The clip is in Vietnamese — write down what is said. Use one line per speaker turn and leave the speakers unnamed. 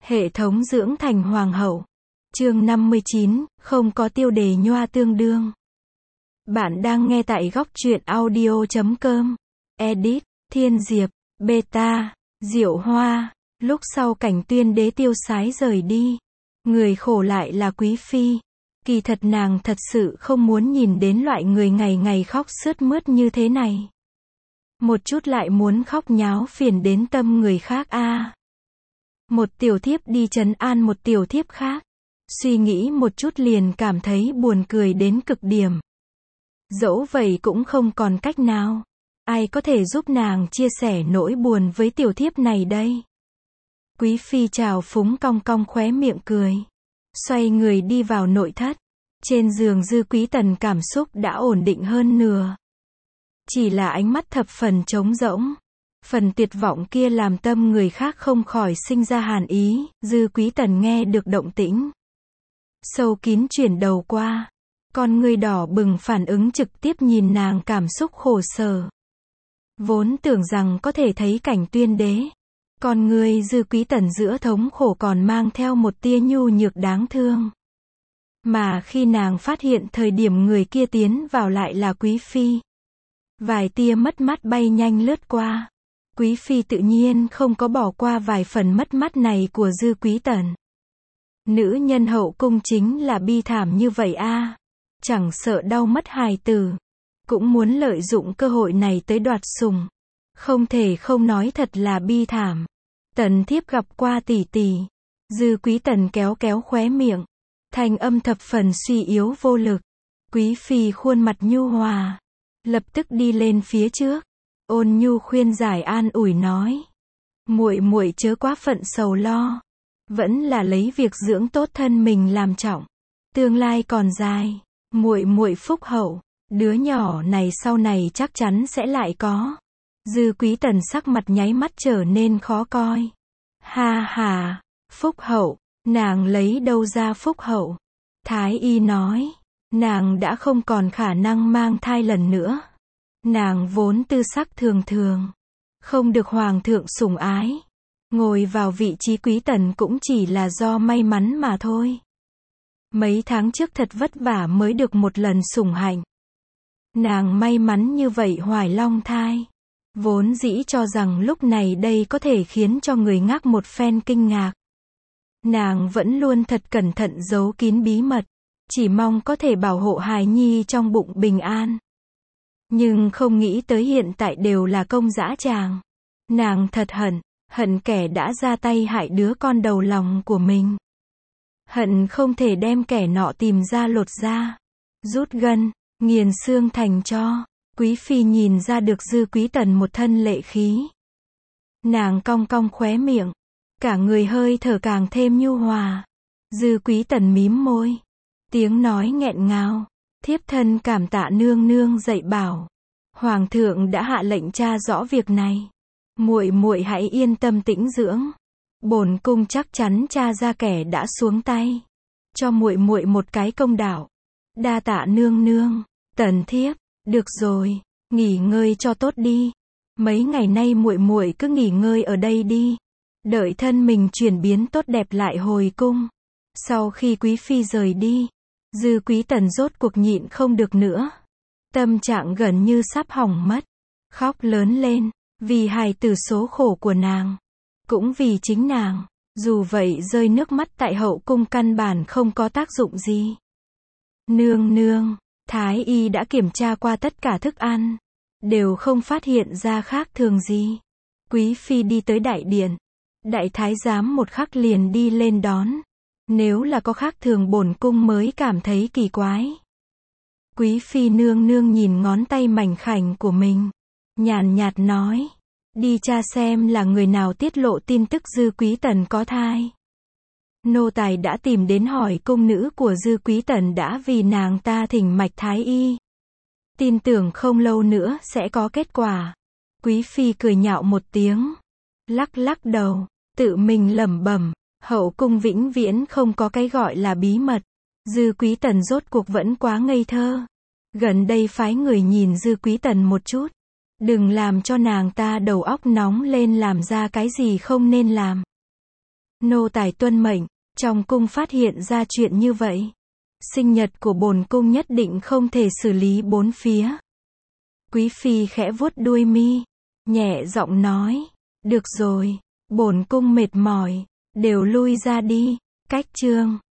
Hệ thống dưỡng thành hoàng hậu. Chương 59, không có tiêu đề nhoa tương đương. Bạn đang nghe tại góc truyện audio.com. Edit, Thiên Diệp, Beta, Diệu Hoa. Lúc sau Cảnh Tuyên đế tiêu sái rời đi. Người khổ lại là Quý Phi. Kỳ thật nàng thật sự không muốn nhìn đến loại người ngày ngày khóc sướt mướt như thế này. Một chút lại muốn khóc nháo phiền đến tâm người khác a. Một tiểu thiếp đi trấn an một tiểu thiếp khác. Suy nghĩ một chút liền cảm thấy buồn cười đến cực điểm. Dẫu vậy cũng không còn cách nào. Ai có thể giúp nàng chia sẻ nỗi buồn với tiểu thiếp này đây? Quý Phi trào phúng cong cong khóe miệng cười. Xoay người đi vào nội thất. Trên giường Dư Quý Tần cảm xúc đã ổn định hơn nửa. Chỉ là ánh mắt thập phần trống rỗng. Phần tuyệt vọng kia làm tâm người khác không khỏi sinh ra hàn ý. Dư Quý Tần nghe được động tĩnh. Sâu kín chuyển đầu qua. Con ngươi đỏ bừng phản ứng trực tiếp nhìn nàng cảm xúc khổ sở. Vốn tưởng rằng có thể thấy Cảnh Tuyên đế. Con ngươi Dư Quý Tần giữa thống khổ còn mang theo một tia nhu nhược đáng thương. Mà khi nàng phát hiện thời điểm người kia tiến vào lại là Quý Phi. Vài tia mất mát bay nhanh lướt qua. Quý Phi tự nhiên không có bỏ qua vài phần mất mát này của Dư Quý Tần. Nữ nhân hậu cung chính là bi thảm như vậy a. Chẳng sợ đau mất hài tử. Cũng muốn lợi dụng cơ hội này tới đoạt sủng. Không thể không nói thật là bi thảm. Tần thiếp gặp qua tỷ tỷ. Dư Quý Tần kéo kéo khóe miệng. Thanh âm thập phần suy yếu vô lực. Quý Phi khuôn mặt nhu hòa. Lập tức đi lên phía trước. Ôn nhu khuyên giải an ủi nói. Muội muội chớ quá phận sầu lo. Vẫn là lấy việc dưỡng tốt thân mình làm trọng. Tương lai còn dài. Muội muội phúc hậu. Đứa nhỏ này sau này chắc chắn sẽ lại có. Dư Quý Tần sắc mặt nháy mắt trở nên khó coi. Ha ha. Phúc hậu. Nàng lấy đâu ra phúc hậu? Thái y nói. Nàng đã không còn khả năng mang thai lần nữa. Nàng vốn tư sắc thường thường. Không được hoàng thượng sủng ái. Ngồi vào vị trí Quý Tần cũng chỉ là do may mắn mà thôi. Mấy tháng trước thật vất vả mới được một lần sủng hạnh. Nàng may mắn như vậy hoài long thai. Vốn dĩ cho rằng lúc này đây có thể khiến cho người ngác một phen kinh ngạc. Nàng vẫn luôn thật cẩn thận giấu kín bí mật. Chỉ mong có thể bảo hộ hài nhi trong bụng bình an. Nhưng không nghĩ tới hiện tại đều là công dã tràng. Nàng thật hận kẻ đã ra tay hại đứa con đầu lòng của mình. Hận không thể đem kẻ nọ tìm ra lột da. Rút gân, nghiền xương thành tro. Quý Phi nhìn ra được Dư Quý Tần một thân lệ khí. Nàng cong cong khóe miệng. Cả người hơi thở càng thêm nhu hòa. Dư Quý Tần mím môi. Tiếng nói nghẹn ngào. Thiếp thân cảm tạ nương nương dạy bảo. Hoàng thượng đã hạ lệnh tra rõ việc này. Muội muội hãy yên tâm tĩnh dưỡng. Bổn cung chắc chắn tra ra kẻ đã xuống tay. Cho muội muội một cái công đạo. Đa tạ nương nương. Tần thiếp, được rồi, nghỉ ngơi cho tốt đi. Mấy ngày nay muội muội cứ nghỉ ngơi ở đây đi. Đợi thân mình chuyển biến tốt đẹp lại hồi cung. Sau khi Quý Phi rời đi, Dư Quý Tần rốt cuộc nhịn không được nữa. Tâm trạng gần như sắp hỏng mất. Khóc lớn lên, vì hài tử số khổ của nàng. Cũng vì chính nàng. Dù vậy rơi nước mắt tại hậu cung căn bản không có tác dụng gì. Nương nương, Thái y đã kiểm tra qua tất cả thức ăn. Đều không phát hiện ra khác thường gì. Quý Phi đi tới đại điện. Đại thái giám một khắc liền đi lên đón. Nếu là có khác thường bổn cung mới cảm thấy kỳ quái. Quý Phi nương nương nhìn ngón tay mảnh khảnh của mình. Nhàn nhạt nói. Đi tra xem là người nào tiết lộ tin tức Dư Quý Tần có thai. Nô tài đã tìm đến hỏi cung nữ của Dư Quý Tần đã vì nàng ta thỉnh mạch thái y. Tin tưởng không lâu nữa sẽ có kết quả. Quý Phi cười nhạo một tiếng. Lắc lắc đầu. Tự mình lẩm bẩm. Hậu cung vĩnh viễn không có cái gọi là bí mật. Dư Quý Tần rốt cuộc vẫn quá ngây thơ. Gần đây phái người nhìn Dư Quý Tần một chút. Đừng làm cho nàng ta đầu óc nóng lên làm ra cái gì không nên làm. Nô tài tuân mệnh. Trong cung phát hiện ra chuyện như vậy. Sinh nhật của bổn cung nhất định không thể xử lý bốn phía. Quý phi khẽ vuốt đuôi mi, nhẹ giọng nói, được rồi, bổn cung mệt mỏi, đều lui ra đi. Cách chương